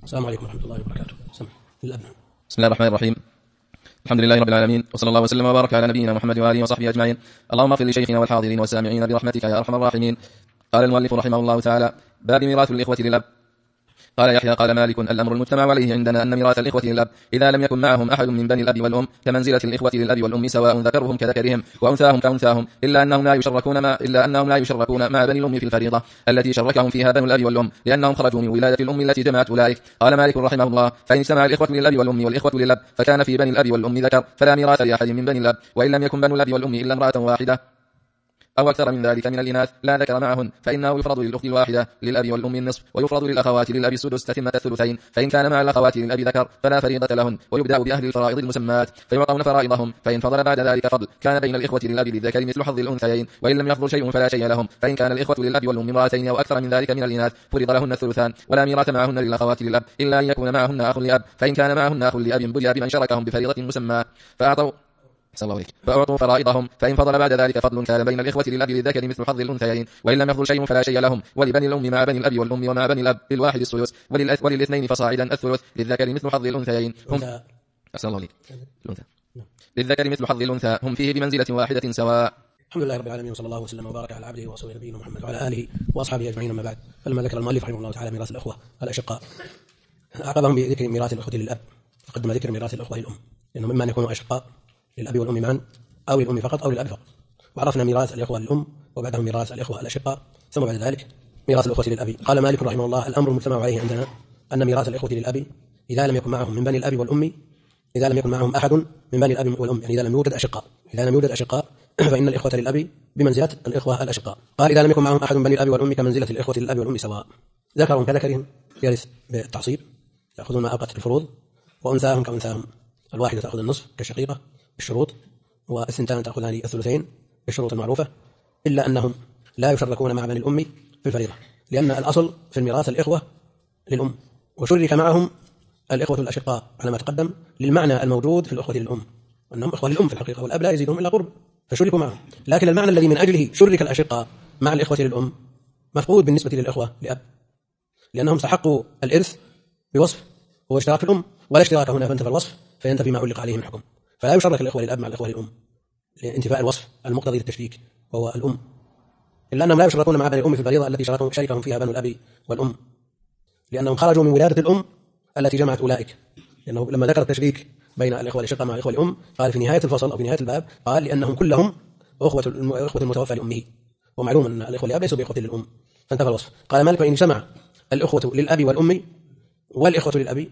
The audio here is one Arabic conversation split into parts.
السلام عليكم ورحمة الله وبركاته. الأب. بسم الله الرحمن الرحيم. الحمد لله رب العالمين، وصلى الله وسلم وبارك على نبينا محمد وآله وصحبه أجمعين. اللهم اغفر لشيخنا والحاضرين والسامعين برحمتك يا أرحم الراحمين. قال المؤلف رحمه الله تعالى: باب ميراث الإخوة للأب. قال يحيى قال مالك: الأمر المجتمع عليه عندنا أن ميراث الإخوة للأب إذا لم يكن معهم أحد من بني الأب والأم كمنزلة الإخوة للأب والأم، سواء ذكرهم كذكرهم وأنثاهم كأنثاهم، إلا أنهم لا يشركون مع بني الأم في الفريضة التي شركهم فيها بنو الأب والأم، لأنهم خرجوا من ولادة الأم التي جمعت أولئك. قال مالك رحمه الله: فإن اجتمع الإخوة للأب والأم والإخوة للأب فكان في بني الأب والأم ذكر فلا ميراث لأحد من بني الأب، وإن لم يكن بنو الأب والأم إلا امرأة واحدة أو أكثر من ذلك من الإناث لا ذكر معهن، فإنه يفرض للأخت الواحدة للأب والأم النصف، ويفرض للأخوات للأب السدس تتمة الثلثين، فإن كان مع الأخوات للأب ذكر فلا فريضة لهن، ويبدأ بأهل الفرائض المسمات فيعطون فرائضهم، فإن فضل بعد ذلك فضل كان بين الإخوة للأب للذكر مثل حظ الأنثيين، وإن لم يفضل شيء فلا شيء لهم، فإن كان الإخوة للأب والأم امرأتين أو أكثر من ذلك من الإناث فرض لهن الثلثان، ولا ميراث معهن للأخوات للأب إلا أن يكون معهن أخ لأب، فإن كان معهن أخ لأب برئ بمن شركهم بفريضة مسمى فأعطوا فرائضهم، فإن فضل بعد ذلك فضل كان بين الإخوة للأب للذكر مثل حظ الأنثيين، وإن لم يفضل شيء فلا شيء لهم، ولبني الأم مع بني الأب والأم ومع بني الأب للواحد السدس، وللاثنين فصاعدا الثلث، للذكر مثل حظ الأنثيين للذكر مثل حظ الأنثى، هم فيه بمنزلة واحدة سواء. الحمد لله رب العالمين، وصلى الله وسلم وبارك على عبده ورسوله نبينا محمد وعلى آله وأصحابه أجمعين. أما بعد، فلما ذكر المؤلف رحمه الله تعالى ميراث الأخوة الأشقاء أعقبهم بذكر ميراث الأخوة للأب، فقدم ذكر ميراث الأخوة للأم، لأنه مما أن يكونوا أشقاء للأب والأم معا أو للأم فقط أو للأب فقط. وعرفنا ميراث الإخوة للأم، وبعدهم ميراث الإخوة الأشقاء، ثم بعد ذلك ميراث الأخوة للأب. قال مالك رحمه الله: الأمر المجتمع عليه عندنا أن ميراث الإخوة للأب إذا لم يكن معهم من بني الأب والأم، إذا لم يكن معهم أحد من بني الأب والأم، يعني إذا لم يوجد أشقاء فإن الإخوة للأب بمنزلة الإخوة الأشقاء. قال: إذا لم يكن معهم أحد من بني الأب والأم كمنزلة الإخوة للأب والأم سواء، ذكرهم كذكرهم يرث بالتعصيب يأخذون ما أوقت الفروض، وأنثاهم كأنثاهم، الواحدة تأخذ النصف كالشقيقة بالشروط، والثنتان تأخذان الثلثين بالشروط المعروفة، إلا أنهم لا يشركون مع بني الأم في الفريضة، لأن الأصل في الميراث الإخوة للأم، وشرك معهم الإخوة الأشقاء على ما تقدم للمعنى الموجود في الأخوة للأم، أنهم إخوة للأم في الحقيقة، والأب لا يزيدهم إلا قرب فشركوا معهم، لكن المعنى الذي من أجله شرك الأشقاء مع الإخوة للأم مفقود بالنسبة للإخوة لأب، لأنهم استحقوا الإرث بوصف هو اشتراك في الأم، ولا اشتراك هنا فانتفى الوصف فينتفي ما علق عليه من حكم، فلا يشرك الإخوة للأب مع الإخوة للأم لانتفاء الوصف المقتضي للتشريك وهو الأم، إلا أنهم لا يشركون مع بني الأم في الفريضة التي شركهم فيها بنو الأب والأم، لأنهم خرجوا من ولادة الأم التي جمعت أولئك، لأنه لما ذكر التشريك بين الإخوة الأشقاء مع الإخوة الأم قال في نهاية الفصل أو في نهاية الباب قال: لأنهم كلهم أخوة المتوفى لأمه، ومعلوم أن الإخوة للأب ليسوا بإخوة للأم، فانتفى الوصف. قال مالك: وإن جمع الإخوة للأب والأم والإخوة للأب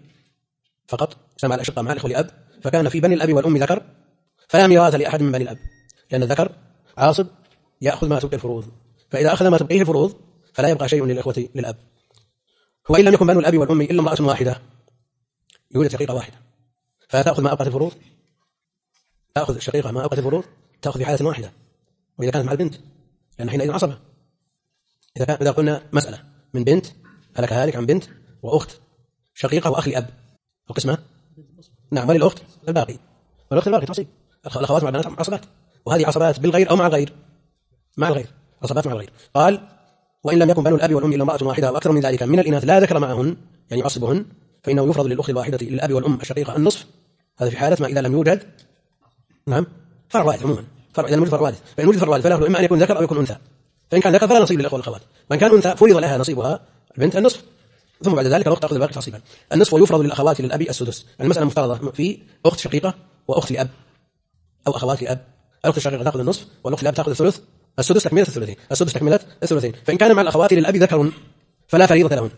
فقط، جمع الأشقاء مع الإخوة لأب، فكان في بني الأب والأم ذكر فلا ميراث لأحد من بني الأب، لأن الذكر عاصب يأخذ ما تبقي الفروض، فإذا أخذ ما تبقيه الفروض فلا يبقى شيء للإخوة للأب. وإن لم يكن بنو الأب والأم إلا امرأة واحدة، يوجد شقيقة واحدة، فتأخذ ما أوقت الفروض، تأخذ الشقيقة ما أوقت الفروض تأخذ في حالة واحدة، وإذا كانت مع البنت لأن حينئذ عصبة. إذا قلنا مسألة من بنت هلك هالك عن بنت وأخت شقيقة وأخ لأب، القسمة نعم، وللأخت الباقي، والأخت الباقي تعصيب، الأخوات مع البنات عصبات، وهذه عصبات بالغير أو مع الغير، مع الغير، عصبات مع الغير. قال: وإن لم يكن بنو الأب والأم إلا امرأة واحدة وأكثر من ذلك من الإناث لا ذكر معهن، يعني يعصبهن، فإنه يفرض للأخت الواحدة للأب والأم الشقيقة النصف، هذا في حالة ما إذا لم يوجد نعم فرع وارث عموما، فرع إذا وجد فرع وارث، فإن وجد فرع وارث فله إما أن يكون ذكر أو يكون أنثى، فإن كان ذكر فلا نصيب للأخوة والأخوات، وإن كان أنثى فرض لها نصيبها البنت النصف، ثم بعد ذلك الأخت تأخذ الباقي تعصيبا النصف، ويفرض للأخوات للأب السدس. المسألة مفترضة في أخت شقيقة وأخت لأب أو أخوات لأب، الأخت الشقيقة تأخذ النصف والأخت لأب تأخذ الثلث، السدس تكملة الثلثين، السدس تكملة الثلثين، فإن كان مع الأخوات للأب ذكر فلا فريضة لهن،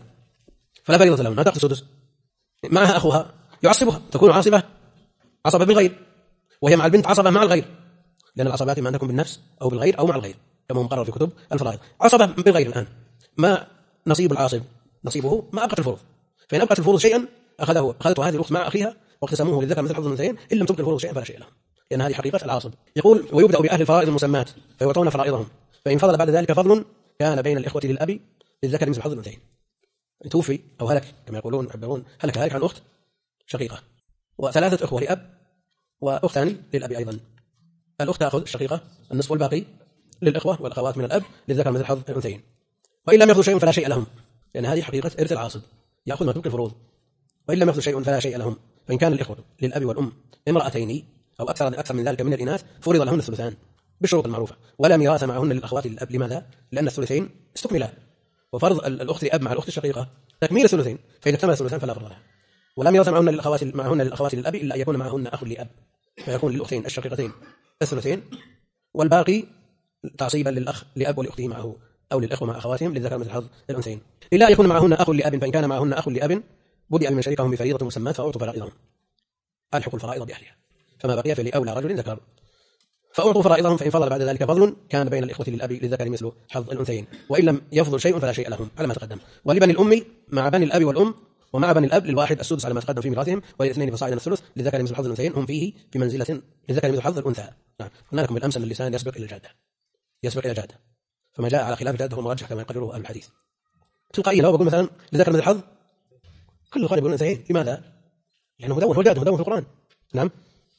لا تأخذ السدس، معها أخوها يعصبها، تكون عصبة بالغير، وهي مع البنت عصبة مع الغير، لأن العصبات إما أن تكون بالنفس أو بالغير أو مع الغير كما هو مقرر في كتب الفرائض. عصبة بالغير الآن، ما نصيب العاصب؟ نصيبه ما أبقت الفروض، فإن أبقت الفروض شيئا أخذته هذه الأخت مع أخيها واقتسموه للذكر مثل حظ الأنثيين، إن لم تبقي الفروض شيئا فلا شيء لهم، لأن هذه حقيقة العاصب. يقول: ويبدأ بأهل الفرائض المسمات فيعطون فرائضهم، فإن فضل بعد ذلك فضل كان بين الإخوة للأب للذكر مثل حظ الأنثيين. توفي أو هلك كما يقولون يعبرون هلك هالك عن أخت شقيقة وثلاثة أخوة لأب وأختان للأب أيضا، الأخت تأخذ الشقيقة النصف والباقي للإخوة والأخوات من الأب للذكر مثل حظ الأنثيين. وإن لم يأخذوا شيء فلا شيء لهم، لأن هذه حقيقة إرث العاصب، يأخذ ما تبقي الفروض، وإن لم يفضل شيء فلا شيء لهم. فإن كان الإخوة للأب والأم امرأتين أو أكثر من ذلك من الإناث فرض لهن الثلثان بالشروط المعروفة، ولا ميراث معهن للأخوات للأب. لماذا؟ لأن الثلثين استكملا، وفرض الأخت لأب مع الأخت الشقيقة تكميل الثلثين، فإذا اكتمل الثلثان فلا فرض لها. ولا ميراث معهن للأخوات للأب إلا أن يكون معهن أخ لأب، فيكون للأختين الشقيقتين الثلثين، والباقي تعصيبا للأخ لأب ولأخته معه، أو للإخوة مع أخواتهم للذكر مثل حظ الأنثيين. إلا أن يكون معهن أخ لأب، فإن كان معهن أخ لأب بدأ بمن شركهم بفريضة مسمى فأعطوا فرائضهم، ألحقوا الفرائض بأهلها، فما بقي فلأولى رجل ذكر، فأعطوا فرائضهم. فإن فضل بعد ذلك فضل كان بين الإخوة للأب للذكر مثل حظ الأنثيين، وإن لم يفضل شيء فلا شيء لهم على ما تقدم. ولبني الأم مع بني الأب والأم ومع بني الأب للواحد السدس على ما تقدم في ميراثهم، وللاثنين فصاعدا الثلث للذكر مثل حظ الأنثيين، هم فيه بمنزلة للذكر مثل حظ الأنثى. نعم، قلنا لكم بالأمس أن اللسان يسبق إلى الجادة، فما جاء على خلاف الجادة هو مرجح كما يقرره أهل الحديث. تلقائيا لو بقول مثلا للذكر مثل حظ كل الأخوان يقولون أنثيين، لماذا؟ لأنه مدون، هو جاد مدون في القرآن. نعم،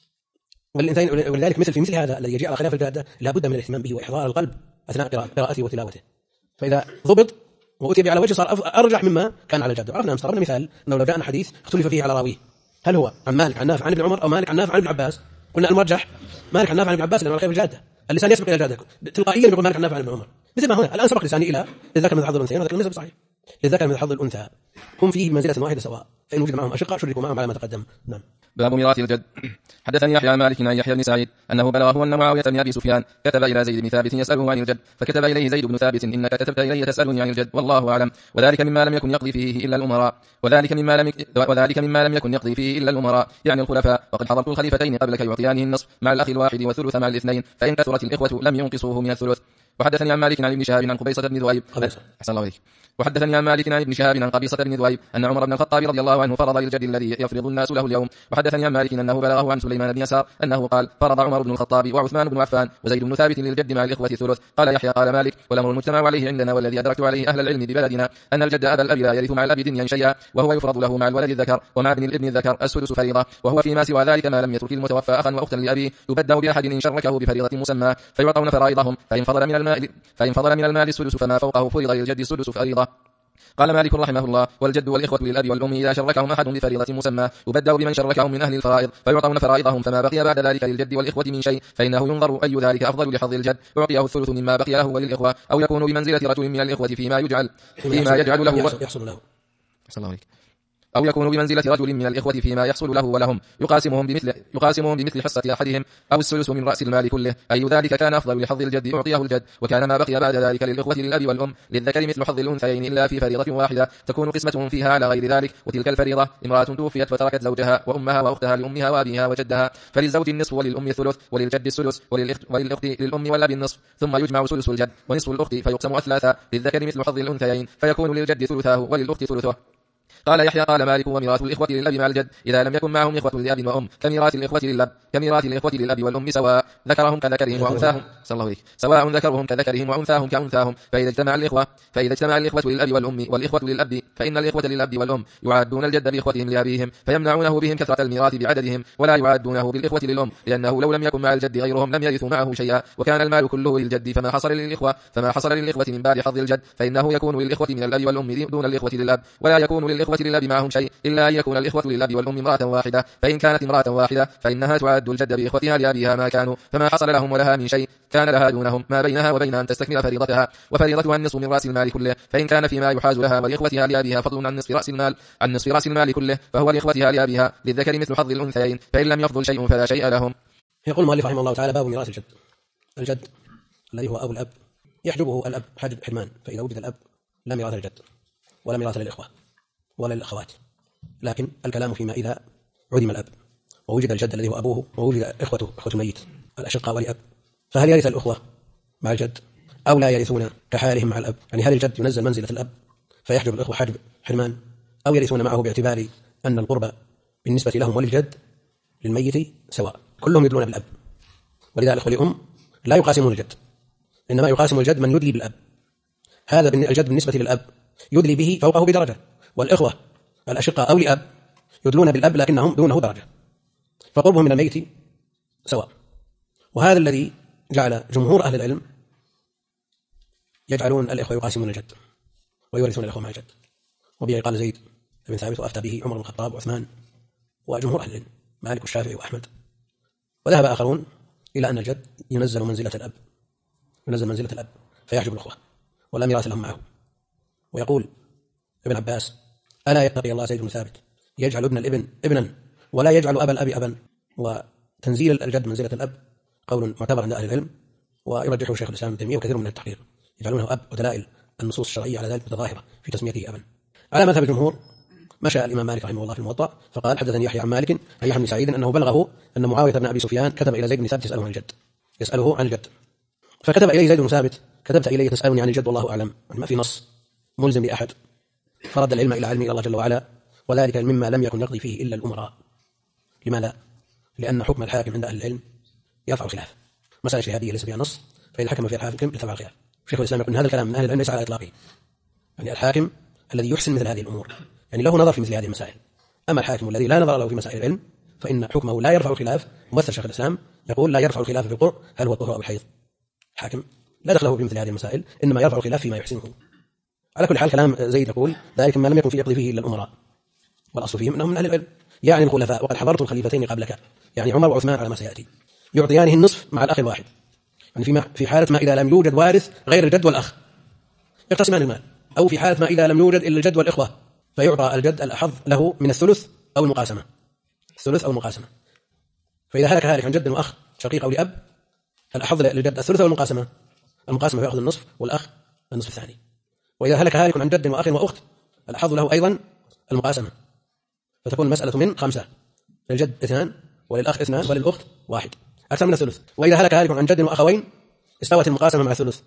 ولذلك في مثل هذا الذي يجي على خلاف الجادة لا بد من الاهتمام به وإحضار القلب أثناء قراءته وتلاوته، فإذا ضبط وأتي على وجه صار أرجح مما كان على الجادة. عرفنا ضربنا مثال أنه لو جاءنا حديث اختلف فيه على راويه، هل هو عن مالك عن نافع عن ابن عمر أو مالك عن نافع عن ابن عباس؟ قلنا المرجح مالك عن نافع عن ابن عباس، لأنه على خلاف الجادة اللسان يسبق إلى الجادة، تلقائيا يقول مالك عن نافع عن ابن عمر، مثل ما هنا الآن سبق لساني إلى للذكر مثل حظ الأنثيين، وذكر النسب صحيح للذكر مثل حظ الأنثى، هم فيه بمنزلة واحدة سواء، فإن وجد معهم أشقاء شركوا معهم على ما تقدم. نعم. باب ميراث الجد. حدثني يحيى عن مالك عن يحيى بن سعيد أنه بلغه أن معاوية بن أبي سفيان كتب إلى زيد بن ثابت يسأله عن الجد، فكتب إليه زيد بن ثابت إنك كتبت إلي تسألني عن الجد والله أعلم، وذلك مما لم يكن يقضي فيه إلا الأمراء، وذلك مما لم يكن يقضي فيه إلا الأمراء يعني الخلفاء، وقد حضرت الخليفتين قبلك يعطيانه النصف مع الأخ الواحد والثلث مع الاثنين، فإن كثرت الإخوة لم ينقصوه من الثلث. وحدثني عن مالك عن ابن شهاب عن قبيصة بن ذؤيب أحسن الله عليك. وحدثني عن مالك عن ابن شهاب عن قبيصة بن ذؤيب أن عمر بن الخطاب رضي الله عنه فرض للجد الذي يفرض الناس له اليوم. وحدثني عن مالك أنه بلغه عن سليمان بن يسار أنه قال فرض عمر بن الخطاب وعثمان بن عفان وزيد بن ثابت للجد مع الإخوة ثلث. قال يحيى قال مالك والأمر المجتمع عليه عندنا والذي أدركت عليه أهل العلم ببلدنا أن الجد أبا الأب لا يرث مع الأب دنيا شيئا، وهو يفرض له مع الولد الذكر ومع ابن الابن الذكر السدس فريضة، وهو فيما سوى ذلك ما لم يترك المتوفى أخا وأختا لأبيه يبدأ بأحد إن شركه بفريضة مسمى فيعطون فرائضهم، فإن فضل من المال السدس فما فوقه فرض للجد السدس فريضة. قال مالك رحمه الله والجد والإخوة للأب والأم إذا شركهم أحد بفريضة مسمى يبدأ بمن شركهم من أهل الفرائض فيعطون فرائضهم، فما بقي بعد ذلك للجد والإخوة من شيء فإنه ينظر أي ذلك أفضل لحظ الجد أعطيه الثلث مما بقي له وللإخوة، أو يكون بمنزلة رجل من الإخوة فيما يجعل له يحصل له أو يكون بمنزلة رجل من الإخوة فيما يحصل له ولهم يقاسمهم بمثل حصة أحدهم أو الثلث من رأس المال كله، أي ذلك كان أفضل لحظ الجد يعطيه الجد، وكان ما بقي بعد ذلك للإخوة للأب والأم للذكر مثل حظ الأنثيين إلا في فريضة واحدة تكون قسمتهم فيها على غير ذلك، وتلك الفريضة امرأة توفيت فتركت زوجها وأمها وأختها لأمها وأبيها وجدها، فللزوج النصف وللأم الثلث وللجد السدس وللأخت للأم والأب النصف، ثم يجمع سدس الجد ونصف الأخت فيقسم أثلاثا للذكر مثل حظ الأنثيين فيكون للجد ثلثاه وللأخت ثلثه. قال يحيى قال مالك وميراث الإخوة للأب مع الجد إذا لم يكن معهم إخوة لأب وأم كميراث الإخوة للأب والأم سواء ذكرهم كذكرهم وأنثاهم سواء ذكرهم كذكرهم وأنثاهم كأنثاهم، فإذا اجتمع الإخوة للأب والأم والإخوة للأب فإن الإخوة للأب والأم يعادون الجد بإخوتهم لأبيهم فيمنعونه بهم كثرة الميراث بعددهم ولا يعادونه بالإخوة للأم، لأنه لو لم يكن مع الجد غيرهم لم يرثوا معه شيئا، وكان المال كله للجد فما حصل للإخوة من بعد حظ الجد فإنه يكون للإخوة من الأب والأم دون الإخوة للأب، ولا يكون للإخوة للأب معهم شيء إلا أن يكون الإخوة للأب والأم امرأة واحدة، فإن كانت امرأة واحدة فإنها تعد الجد بإخوتها لأبيها ما كانوا، فما حصل لهم ولها من شيء كان لها دونهم ما بينها وبين أن تستكمل فريضتها، وفريضتها النصف من رأس المال كله، فإن كان فيما يحاز لها ولإخوتها لأبيها فضل عن نصف رأس المال كله فهو لإخوتها لأبيها للذكر مثل حظ الأنثيين، فإن لم يفضل شيء فلا شيء لهم. يقول المؤلف رحمه الله تعالى باب ميراث الجد الذي هو أبو الأب يحجبه الأب حجب حرمان، فإذا وجد الأب لا ميراث الجد ولا ميراث للإخوة ولا للأخوات، لكن الكلام فيما إذا عدم الأب ووجد الجد الذي هو أبوه ووجد إخوة الميت الأشقاء ولأب، فهل يرث الأخوة مع الجد أو لا يرثون كحالهم مع الأب؟ يعني هل الجد ينزل منزلة الأب فيحجب الأخوة حجب حرمان، أو يرثون معه باعتبار أن القربة بالنسبة لهم وللجد للميت سواء كلهم يدلون بالأب، ولذا الأخوة لأم لا يقاسمون الجد إنما يقاسم الجد من يدلي بالأب، هذا الجد بالنسبة للأب يدلي به فوقه بدرجة، والإخوة الأشقاء أو لأب يدلون بالأب لكنهم دونه درجة، فقربهم من الميت سواء. وهذا الذي جعل جمهور أهل العلم يجعلون الإخوة يقاسمون الجد ويورثون الإخوة مع الجد، وبه قال زيد بن ثابت، وأفتى به عمر بن الخطاب وعثمان وجمهور أهل العلم مالك والشافعي وأحمد. وذهب آخرون إلى أن الجد ينزل منزلة الأب فيحجب الأخوة ولا ميراث لهم معه. ويقول ابن عباس: ألا يتقي الله زيد بن ثابت يجعل ابن الابن ابنا ولا يجعل أبا الأب أبا. وتنزيل الجد منزلة الأب قول معتبر عند أهل العلم، ويرجحه شيخ الإسلام ابن تيمية وكثير من التحقيق، يجعلونه أب، ودلائل النصوص الشرعية على ذلك متظاهرة في تسميته أبا. على مذهب الجمهور مشى الإمام مالك رحمه الله في الموطأ فقال: حدثني يحيى عن مالك عن يحيى بن سعيد أنه بلغه أن معاوية بن أبي سفيان كتب إلى زيد بن ثابت يسأله عن الجد، فكتب إليه زيد بن ثابت: كتبت إلي تسألني عن الجد والله أعلم. ما في نص ملزم لأحد، فرد العلم إلى علم الله جل وعلا، وذلك مما لم يكن يقضي فيه إلا الأمراء. لماذا؟ لأن حكم الحاكم عند أهل العلم يرفع الخلاف، مسألة اجتهادية ليس فيها نص، فإذا حكم فيها الحاكم ارتفع الخلاف. شيخ الإسلام يقول هذا الكلام من أهل العلم ليس على إطلاقه، يعني الحاكم الذي يحسن مثل هذه الأمور يعني له نظر في مثل هذه المسائل. أما الحاكم الذي لا نظر له في مسائل العلم فإن حكمه لا يرفع الخلاف. ممثل شيخ الإسلام يقول: لا يرفع الخلاف في القرء هل هو الطهر أو الحيض. الحاكم لا دخله في مثل هذه المسائل، إنما يرفع الخلاف فيما يحسنه. على كل حال كلام زيد يقول: ذلك ما لم يكن في يقضي فيه إلا الأمراء، والأصل فيهم أنهم من أهل العلم، يعني الخلفاء. وقد حضرت الخليفتين قبلك، يعني عمر وعثمان على ما سيأتي، يعطيانه النصف مع الأخ الواحد، يعني في حالة ما إذا لم يوجد وارث غير الجد والأخ يقتسمان المال، أو في حالة ما إذا لم يوجد إلا الجد والإخوة فيعطى الجد الأحظ له من الثلث أو المقاسمة، الثلث أو المقاسمة. فإذا هلك هالك عن جد وأخ شقيق أو لأب الأحظ للجد الثلث أو المقاسمة فيأخذ النصف والأخ النصف الثاني. وإذا هلك هالك عن جد وأخ وأخت الأحظ له أيضا المقاسمة، فتكون المسألة من 5، للجد 2 وللأخ 2 وللأخت 1، أكثر من الثلث. وإذا هلك هالك عن جد وأخوين استوت المقاسمة مع الثلث،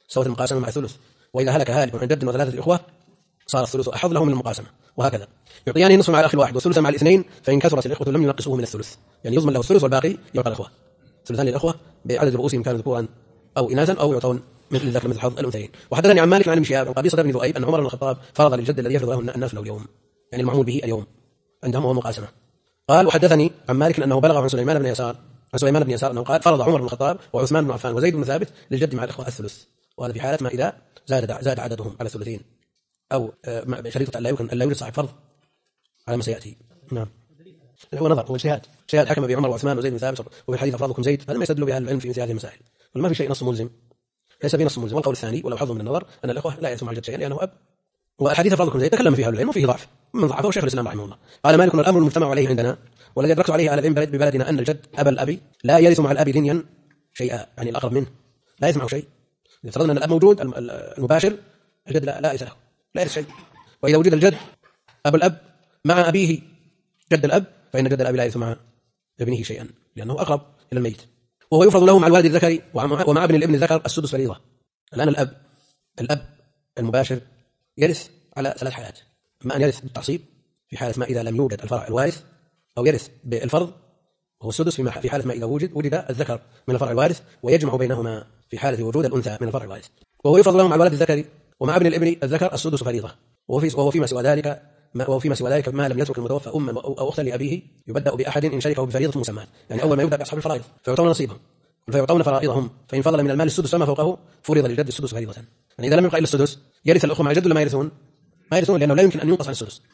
وإذا هلك هالك عن جد وثلاثة إخوة صار الثلث أحظ له من المقاسمة، وهكذا. يعطيان النصف مع الأخ الواحد والثلث مع الاثنين، فإن كثرت الإخوة لم ينقصوه من الثلث، يعني يضمن له الثلث والباقي يعطى الإخوة. ثلثان للإخوة بعدد رؤوسهم كانوا ذكورا أو إناثا أو يعطون مثل الذكر مثل حظ الأنثيين. وحدثني عن مالك عن ابن شهاب عن قبيصة بن ذؤيب أن عمر بن الخطاب فرض للجد الذي يفرض له الناس له اليوم، يعني المعمول به اليوم عندهم هو مقاسمة. قال: وحدثني عن مالك أنه بلغ عن سليمان بن يسار أنه قال: فرض عمر بن الخطاب وعثمان بن عفان وزيد بن ثابت للجد مع الإخوة الثلث، وهذا في حالة ما إذا زاد عددهم على الثلثين، أو شريطة أن لا يوجد صاحب فرض على ما سيأتي. نعم، هو نظر، هو اجتهاد حكم بعمر وعثمان وزيد بن ثابت، وفي الحديث أفرادكم زيد، هذا ما يستدل به أهل العلم في مثل هذه المسائل، وما في شيء نص ملزم، ليس في نص ملزم. والقول الثاني ولو حظ من النظر أن الإخوة لا يرثون مع الجد شيئا لأنه أب. وأحاديث أفرادكم زيد تكلم فيها أهل العلم وفيه ضعف، من ضعفه شيخ الإسلام رحمه الله. قال مالك: الأمر المجتمع عليه عندنا والذي أدركت عليه على العلم ببلدنا أن الجد أبا الأب لا يرث مع الأب دنيا شيئا، يعني الأقرب منه لا يرث معه شيء. إذا فرضنا أن الأب موجود المباشر الجد لا يرث شيء. وإذا وجد الجد أبو الأب مع أبيه جد الأب فإن جد الأب لا يرث مع ابنه شيئا لأنه أقرب إلى الميت. وهو يفرض له مع الوالد الذكر ومع ابن الابن الذكر السدس فريضة. الآن الأب المباشر يرث على 3 حالات: إما أن يرث بالتعصيب في حالة ما إذا لم يوجد الفرع الوارث، أو يرث بالفرض وهو السدس في حالة ما إذا وجد الذكر من الفرع الوارث، ويجمع بينهما في حالة وجود الأنثى من الفرع الوارث. وهو يفرض له مع الولد الذكر ومع ابن الابن الذكر السدس فريضة. وهو فيما سوى ذلك ما لم يترك المتوفى أما أو أختا لأبيه يبدأ بأحد إن شركه بفريضة مسمى، يعني أول ما يبدأ بأصحاب الفرائض فيعطون نصيبهم فيعطون فرائضهم، فإن فضل من المال السدس فما فوقه فرض للجد السدس فريضة. يعني إذا لم يبقى إلا السدس يرث الأخوة مع الجد ولا ما يرثون؟ لأنه لا يمكن أن ينقص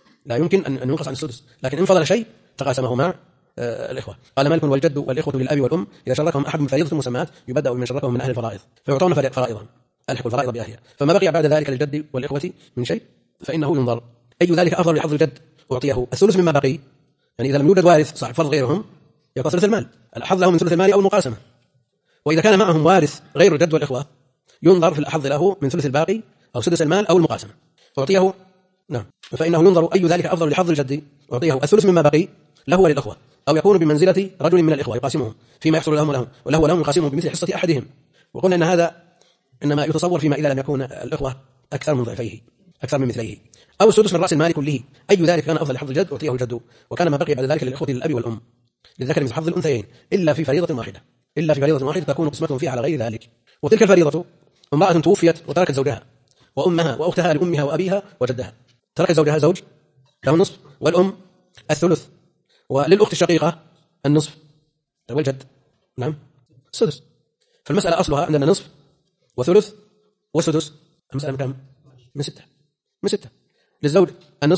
عن السدس، لكن إن فضل شيء تقاسمه مع الإخوة. قال مالك: والجد والإخوة للأب والأم إذا شركهم أحد من فريضة مسمات يبدأ بمن شركهم من أهل الفرائض فيعطون فرائضهم، ألحقوا الفرائض بأهلها، فما بقي بعد ذلك للجد والإخوة من شيء فإنه ينظر أي ذلك أفضل لحظ الجد أعطيه الثلث مما بقي. يعني إذا لم يوجد وارث صاحب فرض غيرهم يعطى ثلث المال، الأحظ له من ثلث المال أو المقاسمة. وإذا كان معهم وارث غير الجد والإخوة ينظر في الأحظ له من ثلث الباقي أو سدس المال أو المقاسمة أعطيه. نعم، فإنه ينظر أي ذلك أفضل لحظ الجد أعطيه الثلث مما بقي له وللأخوة، أو يكون بمنزلة رجل من الإخوة يقاسمهم فيما يحصل لهم ولهم يقاسمهم بمثل حصة أحدهم. وقلنا أن هذا إنما يتصور فيما إذا لم يكون الإخوة أكثر من ضعفيه أكثر من مثليه، أو السدس من رأس المال كله. أي ذلك كان أفضل لحظ الجد أعطيه الجد، وكان ما بقي بعد ذلك للإخوة للأب والأم للذكر مثل حظ الأنثيين إلا في فريضة واحدة تكون قسمتهم فيها على غير ذلك. وتلك الفريضة امرأة توفيت وتركت زوجها وأمها وأختها لأمها وأبيها وجدها، تركت زوجها زوج له النصف والأم الثلث، وللأخت الشقيقة النصف والجد نعم السدس. فالمسألة أصلها عندنا نصف وثلث وسدس. المسألة من كم؟ من 6. للزوج النصف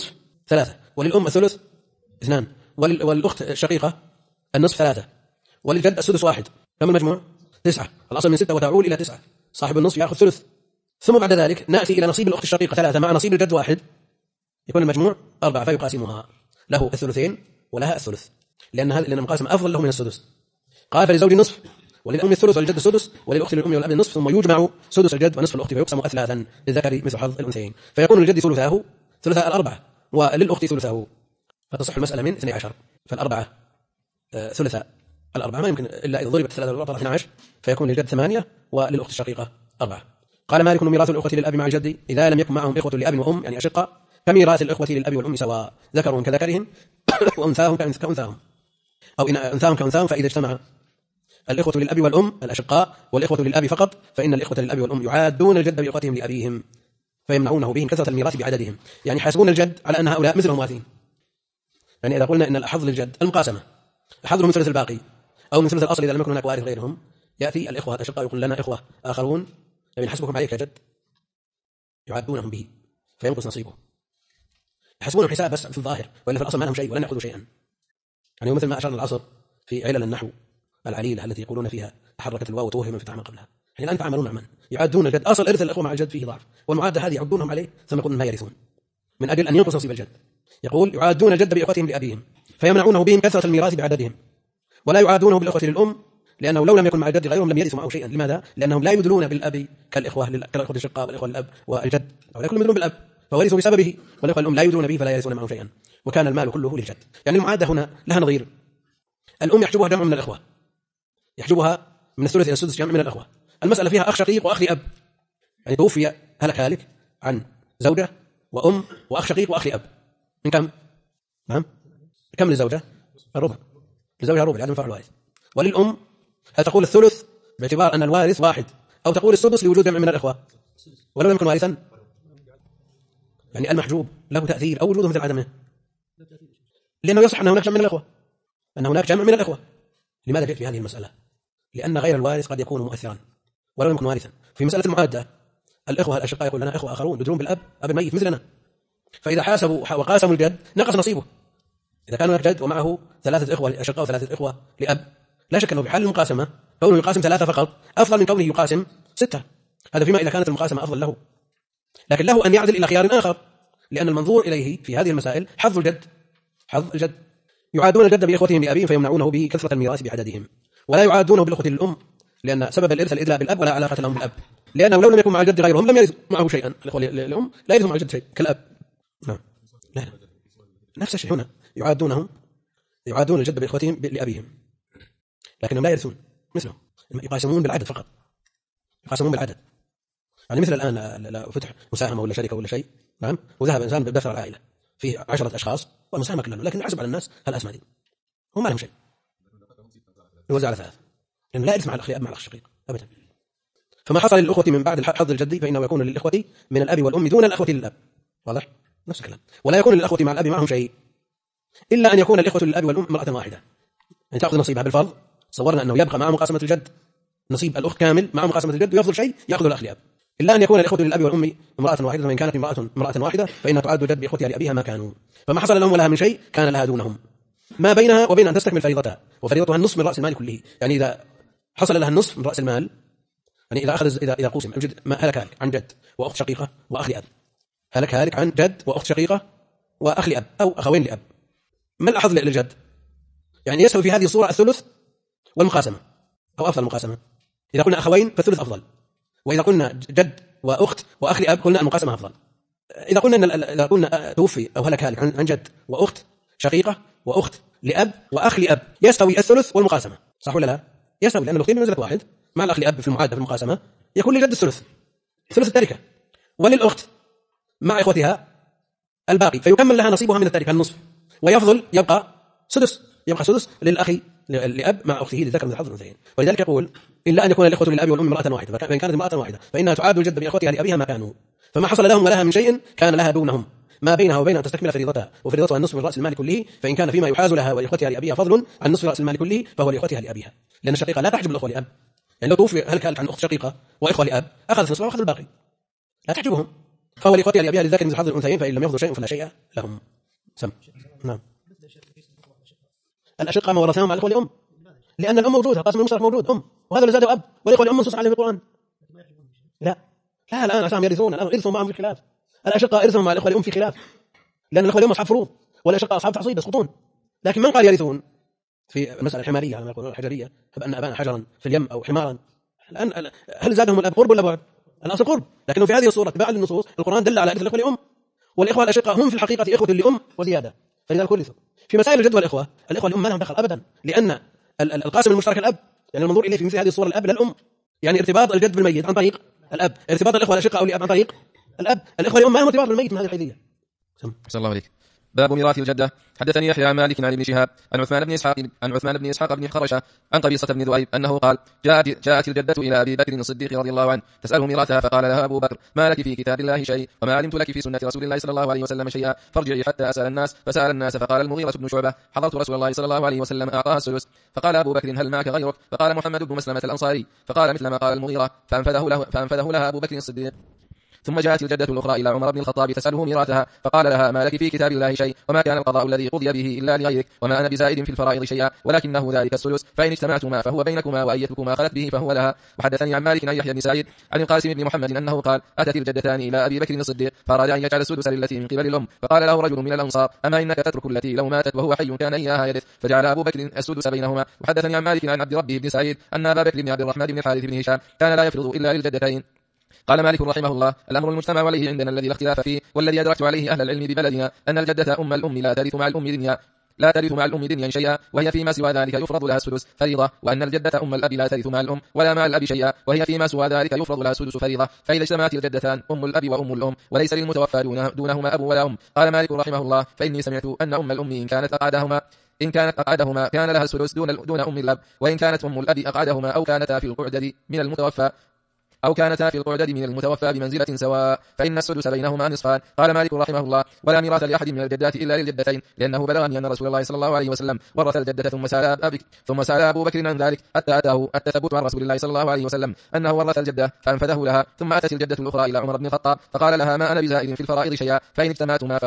3 وللأم الثلث 2 والأخت الشقيقة النصف 3 وللجد السدس 1. كم المجموع؟ 9. الأصل من 6 وتعول إلى 9. صاحب النصف يأخذ ثلث. ثم بعد ذلك نأتي إلى نصيب الأخت الشقيقة 3 مع نصيب الجد 1، يكون المجموع 4 فيقاسمها، له الثلثين ولها الثلث، لأن المقاسمة أفضل له من السدس. قال فلزوج النصف وللأم الثلث وللجد السدس وللأخت للأم والأب النصف، ثم يجمع سدس الجد ونصف الأخت فيقسم أثلاثا للذكر مثل حظ الأنثيين، فيكون للجد ثلثاه ثلثاء الأربعة وللأخت ثلثاه، فتصح المسألة من 12. فالأربعة ثلثاء الأربعة ما يمكن إلا إذا ضربت 3 ضربات 12، فيكون للجد 8 وللأخت الشقيقة 4. قال مالك ميراث الأخوة للأب مع الجد إذا لم يكن معهم إخوة لأب وأم يعني أشقاء كميراث الإخوة للأب والأم سواء، ذكرهم كذكرهم وأنثاهم كأنثاهم، أو إن أنثاهم كأنثاهم، فإذا اجتمع الإخوة للأب والأم الأشقاء والإخوة للأب فقط فإن الإخوة للأب والأم يعادون الجد بإخوتهم لأبيهم فيمنعونه بهم كثرة الميراث بعددهم، يعني حاسبون الجد على أن هؤلاء مثلهم وارثين. يعني إذا قلنا إن الأحظ للجد المقاسمة، أحظ من ثلث الباقي أو من ثلث الأصل إذا لم يكن هناك وارث غيرهم، يأتي الإخوة الأشقاء يقول لنا إخوة آخرون يعني حسبكم عليك يا جد، يعادونهم به فينقص نصيبه، يحسبونهم حساب بس في الظاهر، وإلا في الأصل ما لهم شيء ولن يأخذوا شيئا. يعني مثل ما أشرنا العصر في علل النحو العليلة التي يقولون فيها تحركت الواو وتوهم انفتاح ما قبلها، يعني الآن تعاملون مع من يعادون الجد، أصل إرث الأخوة مع الجد فيه ضعف، والمعادة هذه يعدونهم عليه ثم يقولون ما يرثون من أجل أن ينقص نصيب الجد. يقول يعادون الجد بإخوتهم لأبيهم فيمنعونه بهم كثرة الميراث بعددهم، ولا يعادونه بالإخوة للأم لأنه لو لم يكن مع الجد غيرهم لم يرثوا معه شيئا. لماذا؟ لأنهم لا يدلون بالأب كالإخوة الشقاء والإخوة الأب والجد، أو لا كلهم يدلون بالأب فورثوا بسببه، والإخوة الأم لا يدلون به فلا يرثون معه شيئا، وكان المال كله للجد. يعني المعادة هنا لها نظير، الأم يحجبها جمع من الإخوة، يحجبها من الثلث إلى السدس جمع من الأخوة، المسألة فيها أخ شقيق وأخ لأب، يعني توفي هلك هالك عن زوجة وأم وأخ شقيق وأخ لأب، من كم؟ نعم كم للزوجة؟ الربع، لزوجها ربع لأنه فعل الوارث. وللأم هل تقول الثلث باعتبار أن الوارث واحد، أو تقول السدس لوجود جمع من الإخوة ولو لم يكن وارثا؟ يعني المحجوب له تأثير أو وجوده مثل عدمه، لأنه يصح أن هناك جمع من الإخوة، أن هناك جمع من الإخوة. لماذا جئت بهذه المسألة؟ لأن غير الوارث قد يكون مؤثرا ولو لم يكن وارثا. في مسألة المعادة الإخوة الأشقاء يقول لنا إخوة آخرون يدلون بالأب، أب الميت مثلنا، فإذا حاسبوا وقاسموا الجد نقص نصيبه. إذا كان هناك جد ومعه 3 إخوة أشقاء و3 إخوة لأب، لا شك أنه في حال المقاسمة كونه يقاسم 3 فقط أفضل من كونه يقاسم 6، هذا فيما إذا كانت المقاسمة أفضل له، لكن له أن يعدل إلى خيار آخر، لأن المنظور إليه في هذه المسائل حظ الجد، حظ الجد. يعادون الجد بإخوتهم لأبيهم فيمنعونه به كثرة الميراث بعددهم، ولا يعادونه بالأخوة للأم لأن سبب الإرث الإدلاء بالأب ولا علاقة لهم بالأب، لأنه لو لم يكن مع الجد غيرهم لم يرث معه شيئا، الإخوة للأم لا يرث مع الجد شيء كالأب. نعم لا نفس الشيء هنا، يعادون الجد بإخوتهم لأبيهم لكنهم لا يرثون مثله، يقاسمون بالعدد فقط، يقاسمون بالعدد. يعني مثل الآن لو فتح مساهمة ولا شركة ولا شيء، نعم، وذهب إنسان بدفتر العائلة فيه 10 أشخاص والمساهمة كلها، لكن حسب على الناس الأسماء دي هم ما لهم شيء، يوزع على 3، لأنه لا يرث مع الأخ مع الأخ الشقيق أبدا. فما حصل للأخوة من بعد حظ الجد فإنه يكون للإخوة من الأب والأم دون الأخوة للأب، واضح؟ نفس الكلام. ولا يكون للأخوة مع الأب معهم شيء إلا أن يكون الإخوة للأب والأم امرأة واحدة، يعني تأخذ نصيبها بالفرض. صورنا أنه يبقى مع مقاسمة الجد نصيب الأخت كامل مع مقاسمة الجد ويفضل شيء يأخذ الأخ لأب، إلا أن يكون الإخوة للأب والأم امرأة واحدة، فإن كانت امرأة واحدة فإنها تعد الجد بإخوتها لأبيها ما كانوا، فما حصل لهم ولها من شيء كان لها دونهم ما بينها وبين أن تستكمل فريضتها، وفريضتها النصف من رأس المال كله. يعني إذا حصل لها النصف من رأس المال، يعني إذا أخذ إذا قوسم الجد ما هلك هالك عن جد وأخت شقيقة وأخ لأب، هلك هالك عن جد وأخت شقيقة وأخ لأب أو أخوين لأب، ما الأحظ للجد؟ يعني يسوي في هذه الصورة الثلث والمقاسمة أو أفضل المقاسمة. إذا قلنا أخوين فالثلث أفضل، وإذا قلنا جد وأخت وأخ لأب قلنا المقاسمة أفضل. إذا قلنا توفي أو هلك هالك عن جد وأخت شقيقة وأخت لأب وأخ لأب يستوي الثلث والمقاسمة، صح ولا لا؟ يستوي، لأن الأختين بمنزلة واحد، مع الأخ لأب في المعادة في المقاسمة يكون للجد الثلث، ثلث التركة، وللأخت مع إخوتها الباقي فيكمل لها نصيبها من التركة النصف، ويفضل يبقى سدس للأخ لأب مع أخته للذكر مثل حظ الأنثيين. ولذلك يقول إلا أن يكون الإخوة للأب والأم امرأة واحدة، فإن كانت امرأة واحدة فإنها تعاد الجد بإخوتها لأبيها ما كانوا، فما حصل لهم ولها من شيء كان لها دونهم ما بينها وبين أن تستكمل فريضتها، وفريضتها النصف من رأس المال كله، فإن كان فيما يحاز لها وإخوتها لأبيها فضل عن نصف رأس المال كله فهو لإخوتها لأبيها، لأن الشقيقة لا تحجب الأخوة لأب، يعني لو توفي هلك عن أخت شقيقة وإخوة لأب أخذت نصفها وأخذ الباقي لا تحجبهم، فهو لإخوتها لأبيها للذكر مثل حظ الأنثيين، فإن لم يفضل شيء فلا شيء لهم. سم. نعم. الأشقاء ما ورثناهم على الإخوة لأم، لأن الأم موجودة، القاسم المشترك موجود أم، وهذا اللي زاده أب، والإخوة لأم منصوص عليه في القرآن. لا الآن أشام يرثون، الآن إرثهم معهم في خلاف. الأشقاء إرثهم مع الإخوة لأم في خلاف، لأن الإخوة لأم أصحاب فروض والأشقاء أصحاب تعصيب يسقطون. لكن من قال يرثون في المسألة الحمارية على ما يقولون الحجرية، فبأن أبانا حجرا في اليم أو حمارا، الآن هل زادهم الأب قرب ولا بعد؟ الأصل قرب، لكنه في هذه الصورة تباع للنصوص القرآن دل على إرث الإخوة لأم، والإخوة الأشقاء هم في الحقيقة إخوة لأم وزيادة، فلذلك ورثوا. في مسائل الجد والإخوة، الإخوة لأم ما لهم دخل أبدا، لأن القاسم المشترك الأب، يعني المنظور إليه في مثل هذه الصورة الأب للأم، يعني ارتباط الجد بالميت عن طريق الأب، ارتباط الإخوة الأشقاء أو الأب عن طريق الأب، الإخوة لأم ما لهم ارتباط بالميت من هذه الحيثية. أحسن الله عليك. باب ميراث الجدة. حدثني يحيى عن مالك عن ابن شهاب عن عثمان بن إسحاق بن خرشة عن قبيصة بن ذؤيب أنه قال: جاءت الجدة إلى أبي بكر الصديق رضي الله عنه تسأله ميراثها، فقال لها أبو بكر: ما لك في كتاب الله شيء، وما علمت لك في سنة رسول الله صلى الله عليه وسلم شيئا، فارجعي حتى أسأل الناس. فسأل الناس، فقال المغيرة بن شعبة: حضرت رسول الله صلى الله عليه وسلم أعطاها السدس. فقال أبو بكر: هل معك غيرك؟ فقال محمد بن مسلمة الأنصاري، فقال مثل ما قال المغيرة، فأنفذه لها أبو بكر الصديق. ثم جاءت الجدة الأخرى إلى عمر بن الخطاب تسأله ميراثها، فقال لها: ما لك في كتاب الله شيء، وما كان القضاء الذي قضي به إلا لغيرك، وما أنا بزائد في الفرائض شيئا، ولكنه ذلك السدس، فإن اجتمعتما فهو بينكما، وأيتكما خلت به فهو لها. وحدثني عن مالك عن يحيى بن سعيد عن القاسم بن محمد أنه قال: أتت الجدتان إلى أبي بكر الصديق، فأراد أن يجعل السدس للتي من قبل الأم، فقال له رجل من الأنصار: أما إنك تترك التي لو ماتت وهو حي كان إياها يرث، فجعل أبو بكر السدس بينهما. وحدثني عن مالك عن عبد ربه بن سعيد أن أبا بكر بن عبد الرحمن بن الحارث بن هشام كان لا يفرض إلا للجدتين. قال مالك رحمه الله: الأمر المجتمع عليه عندنا الذي لا اختلاف فيه، والذي أدركت عليه أهل العلم ببلدنا، أن الجدة أم الأم لا ترث مع الأم دنيا شيئا، وهي فيما سوى ذلك يفرض لها السدس فريضة، وأن الجدة أم الأب لا ترث مع الأم ولا مع الأب شيئا، وهي فيما سوى ذلك يفرض لها السدس فريضة. فإذا اجتمعت الجدتان أم الأب وأم الأم وليس للمتوفى دونهما أب ولا أم. قال مالك رحمه الله: فإني سمعت أن أم الأم إن كانت أقعدهما كان لها السدس دون أم الأب، وإن كانت أم الأب أقعدهما أو كانتا في القعدد من المتوفى بمنزلة سواء، فإن السدس بينهما نصفان. قال مالك رحمه الله: ولا ميراث لأحد من الجدات إلا للجدتين، لأنه بلغني أن رسول الله صلى الله عليه وسلم ورث الجدة ثم سأل أبو بكر عن ذلك حتى أتاه التثبت عن رسول الله صلى الله عليه وسلم أنه ورث الجدة فأنفذه لها. ثم أتت الجدة الأخرى إلى عمر بن الخطاب فقال لها: ما أنا بزائد في الفرائض شيئا، فإن اجتمعتما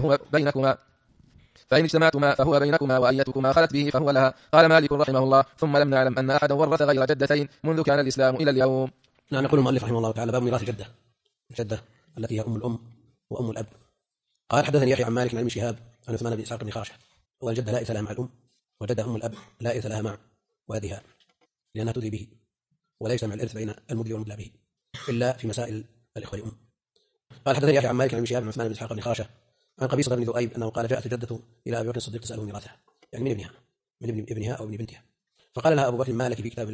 فهو بينكما وأيتكما خلت به فهو لها. قال مالك رحمه الله: ثم لم نعلم أن أحدا ورث غير جدتين منذ كان الإسلام إلى اليوم. نعم. يقول المؤلف رحمه الله تعالى: باب ميراث الجدة التي هي أم الأم وأم الأب. قال: حدثني يحيى عن مالك عن ابن شهاب عن عثمان بن إسحاق بن خرشة: والجدة لا إرث لها مع الأم، وجدة أم الأب لا إرث لها مع ولدها، لأنها تدري به، وليس مع الإرث بين المدلي والمدلى به إلا في مسائل الإخوة لأم. قال: حدثني يحيى عن مالك عن ابن شهاب عن عثمان بن إسحاق بن خرشة عن قبيصة بن ذؤيب أنه قال: جاءت الجدة إلى أبي بكر الصديق تسأله ميراثها، يعني من ابنها أو ابن بنتها، فقال لها أبو بكر: ما لك في كتاب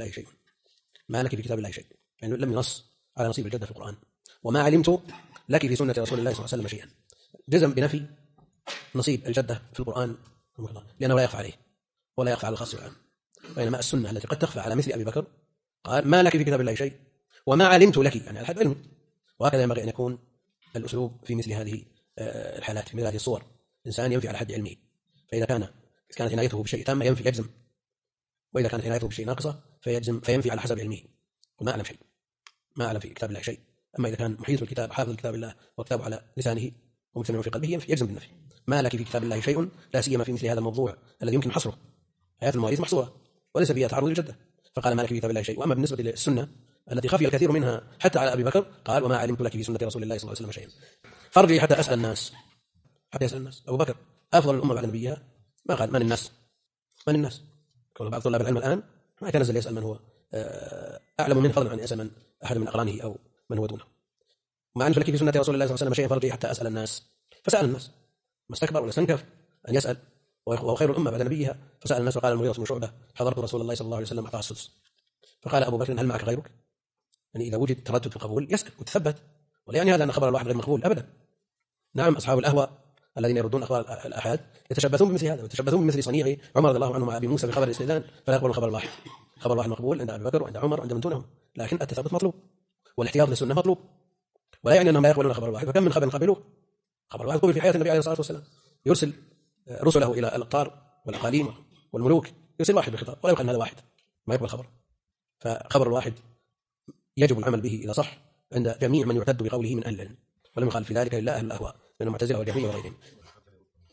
الله شيء، يعني لم ينص على نصيب الجدة في القرآن، وما علمت لك في سنة رسول الله صلى الله عليه وسلم شيئا، جزم بنفي نصيب الجدة في القرآن، لأنه لا يخفى عليه ولا يخفى على الخاص والعام، بينما السنة التي قد تخفى على مثل أبي بكر قال: ما لك في كتاب الله شيء وما علمت لك، يعني على حد علم. وهكذا ينبغي أن يكون الأسلوب في مثل هذه الحالات، في مثل هذه الصور. إنسان ينفي على حد علمه، فإذا كانت عنايته بشيء تام يجزم، وإذا كانت عنايته بشيء ناقصة فينفي على حسب علمه، وما أعلم شيء، ما أعلم في كتاب الله شيء. أما إذا كان محيط بالكتاب حافظ كتاب الله وكتابه على لسانه ومجتمع في قلبه يجزم بالنفي. ما لك في كتاب الله شيء، لا سيما في مثل هذا الموضوع الذي يمكن حصره. آيات المواريث محصورة وليس فيها تعرض للجدة، فقال: ما لك في كتاب الله شيء. وأما بالنسبة للسنة التي خفي الكثير منها حتى على أبي بكر قال: وما علمت لك في سنة رسول الله صلى الله عليه وسلم شيئا، فارجعي حتى يسأل الناس. أبو بكر أفضل الأمة بعد نبيها، ما قال من الناس. كون بعض طلاب العلم الآن ما كان نزل يسأل من هو أعلم منه فضلا عن يسأل من أحد من أقرانه أو من هو دونه. ما علمت لك في سنة رسول الله صلى الله عليه وسلم شيئا، فارجعي حتى أسأل الناس. فسأل الناس، ما استكبر ولا استنكف أن يسأل، وهو خير الأمة بعد نبيها. فسأل الناس، وقال المغيرة بن شعبة: حضرت رسول الله صلى الله عليه وسلم أعطاه السدس. فقال أبو بكر: هل معك غيرك؟ يعني إذا وجد تردد في القبول يسأل وتثبت، ولا يعني هذا أن خبر الواحد غير مقبول أبدا. نعم، أصحاب الأهواء الذين يردون أخبار الآحاد يتشبثون بمثل هذا، ويتشبثون بمثل صنيع عمر رضي الله عنه مع أبي موسى بخبر الاستئذان، فلا يقبلون خبر الواحد مقبول عند أبي بكر وعند عمر وعند من دونهم، لكن التثبت مطلوب والاحتياط للسنة مطلوب، ولا يعني أنهم لا يقبلون خبر الواحد. فكم من خبر قبلوه، خبر الواحد قبل في حياة النبي عليه الصلاة والسلام، يرسل رسله إلى الأقطار والأقاليم والملوك، يرسل واحد بخطاب ولا يقال أن هذا واحد ما يقبل خبر. فخبر الواحد يجب العمل به إذا صح عند جميع من يعتد بقوله من أهل العلم، ولم يخالف في ذلك إلا أهل الأهواء من المعتزلة والجهمية وغيرهم.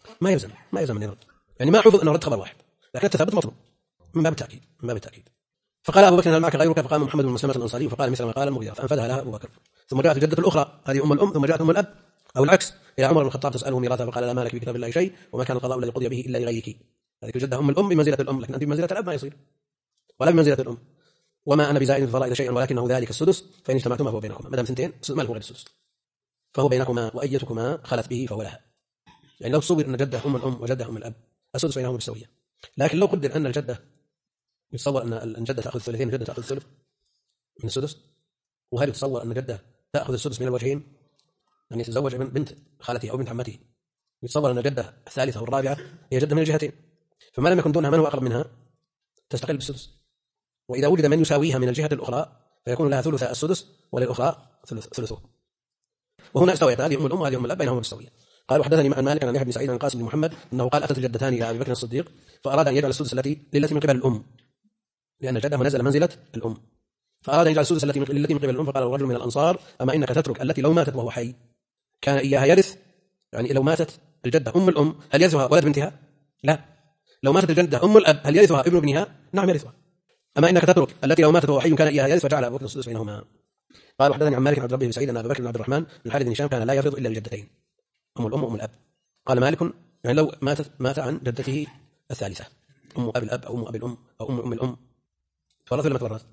ما يلزم أن يرد، يعني ما حفظ أنه رد خبر واحد، لكن التثبت مطلوب من باب التأكيد. فقال أبو بكر هل معك غيرك؟ فقام محمد بن مسلمة الأنصاري فقال مثل ما قال المغيرة، فأنفذها لها أبو بكر. ثم جاءت الجدة الأخرى هذه أم الأم، ثم جاءت أم الأب أو العكس إلى عمر بن الخطاب تسأله ميراثها، فقال لا مالك في كتاب الله شيء، وما كان القضاء الذي قضي به إلا لغيرك. هذه الجدة أم الأم بمنزلة الأم، لكن أنت بمنزلة الأب ما يصير، ولا بمنزلة الأم. وما أنا بزائد في الفرائض شيئا ولكنه ذلك السدس، فإن اجتمعتما فهو بينكما، ما دام ثنتين ما له غير السدس فهو بينكما، وأيتكما خلت به فهو لها. يعني لو تصور أن جدة أم الأم وجدة أم الأب السدس بينهما بالسوية، لكن لو قدر أن الجدة يتصور أن الجدة تأخذ الثلثين والجدة تأخذ الثلث من السدس، وهل يتصور أن الجدة تأخذ السدس من الوجهين، أن يتزوج بنت خالته أو بنت عمته، يتصور أن الجدة الثالثة والرابعة هي جدة من الجهتين، فما لم يكن دونها من هو أقرب منها تستقل بالسدس. وإذا وجد من يساويها من الجهة الأخرى فيكون لها ثلث السدس وللأخرى ثلثه. وهنا استويت هذه أم الأم وهذه أم الأب بينهما بالسوية. قال وحدثني عن مالك عن يحيى بن سعيد عن قاسم بن محمد أنه قال أتت الجدتان إلى أبي بكر الصديق فأراد أن يجعل السدس التي من قبل الأم، لأن الجدة نزل منزلة الأم، فأراد أن يجعل السدس التي من قبل الأم. فقال الرجل من الأنصار أما إنك تترك التي لو ماتت وهو حي كان إياها يرث، يعني لو ماتت الجدة أم الأم هل يرثها ولد بنتها؟ لا. لو ماتت الجدة أم الأب هل يرثها ابن ابنها؟ نعم يرثها. أما إنك تترك التي لو ماتت وهو حي كان إياها يرث، فجعل أبو بكر السدس بينهما. قال وحدثني عن مالك عن عبد ربه بن سعيد أن أبا بكر بن عبد الرحمن بن حارث بن هشام كان لا يرث إلا الجدتين أم الأم وأم الأب. قال مالك يعني لو مات عن جدته الثالثة أم أبي الأب أو أم أبي الأم أو أم الأم تورث ولا ما تورث؟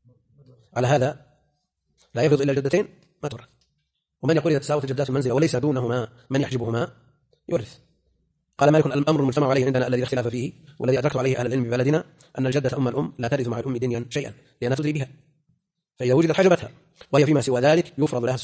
على هذا لا يرث إلا الجدتين ما تورث. ومن يقول إذا تساوت الجدات المنزلة وليس دونهما من يحجبهما يورث. قال مالك الأمر المجتمع عليه عندنا الذي اختلاف فيه والذي أدركت عليه أهل العلم ببلدنا أن الجدة أم الأم لا ترث مع الأم دنيا شيئا لأنها تدري بها، فإذا وجدت حجبتها وهي فيما سوى ذلك يفرض لها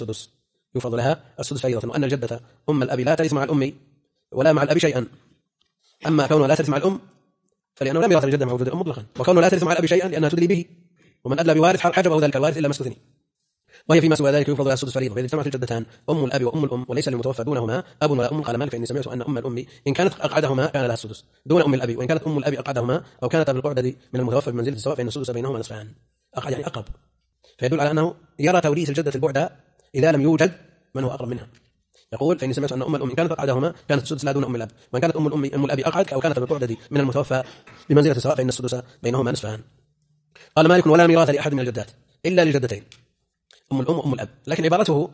السدس فريضة. وأن الجدة أم الأب لا ترث مع الأم ولا مع الأب شيئا، أما كونها لا ترث مع الأم فلأنه لا ميراث للجدة مع وجود الأم مطلقا، وكونه لا ترث مع الأب شيئا لأنها تدري به، ومن أدلى بوارث حجبه ذلك الوارث إلا ما استثني، وهي فيما سوى ذلك يفرض لها السدس فريضة. فإذا اجتمعت الجدتان أم الأب وأم الأم وليس للمتوفى دونهما أب ولا أم، قال مالك فإني سمعت أن أم الأم إن كانت أقعدهما كان لها السدس دون أم الأب، وإن كانت أم الأب أقعدهما أو كانت بالقعدة من المتوفى بمنزلة السواء فإن السدس بينهما نصفان. أقعد يعني أقرب، فيدل على أنه يرى توريث الجدة البعدى إذا لم يوجد من هو أقرب منها. يقول فإني سمعت أن أم الأم إن كانت أقعدهما كانت السدس لا دون أم الأب، وإن كانت أم الأب أقعد أو كانت بالقعدة من المتوفى بمنزلة السواء فإن السدس بينهما نصفان. قال مالك ولا ميراث لأحد من الجدات إلا للجدتين أم الأم وأم الأب. لكن عبارته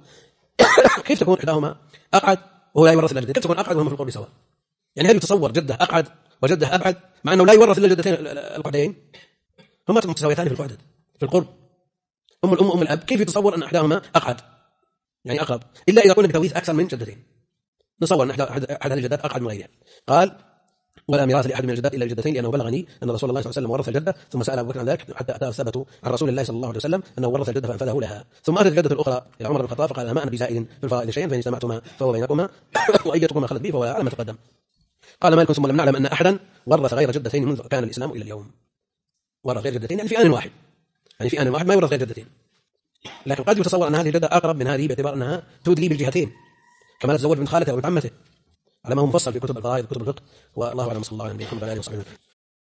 كيف تكون إحداهما أقعد وهو لا يورث إلا الجدتين؟ كيف تكون أقعد وهم في القرب سواء؟ يعني هل يتصور جدة أقعد وجدة أبعد مع أنه لا يورث إلا الجدتين القعدين؟ هما متساويتان في القعدة في القرب. أم الأم وأم الأب كيف يتصور أن إحداهما أقعد يعني أقرب إلا إذا قلنا بتوريث أكثر من جدتين، نصور أن أحد هذه الجدات أقعد من غيرها. قال ولا ميراث لأحد من الجدات إلا الجدتين لأنه بلغني أن رسول الله صلى الله عليه وسلم ورث الجدة ثم سأل أبو بكر عن ذلك حتى أتاه الثبت عن رسول الله صلى الله عليه وسلم أنه ورث الجدة فأنفذه لها. ثم أتت الجدة الأخرى إلى عمر بن الخطاب فقال ما أنا بزائد في الفرائض شيئا فإن اجتمعتما فهو بينكما وأيتكما خلت به فهو على ما تقدم. قال مالك ثم لم نعلم أن أحدا ورث غير جدتين منذ كان الإسلام إلى اليوم. ورث غير جدتين يعني في آن واحد، يعني في آن واحد ما يورث غير جدتين، لكن قد يتصور أن هذه الجدة أقرب من هذه باعتبار أنها تدلي بالجهتين كما تزوج من خالته أو من عمته على ما هو مفصل في كتب الفرائض كتب الفقه. والله أعلم صلى الله عليه وسلم.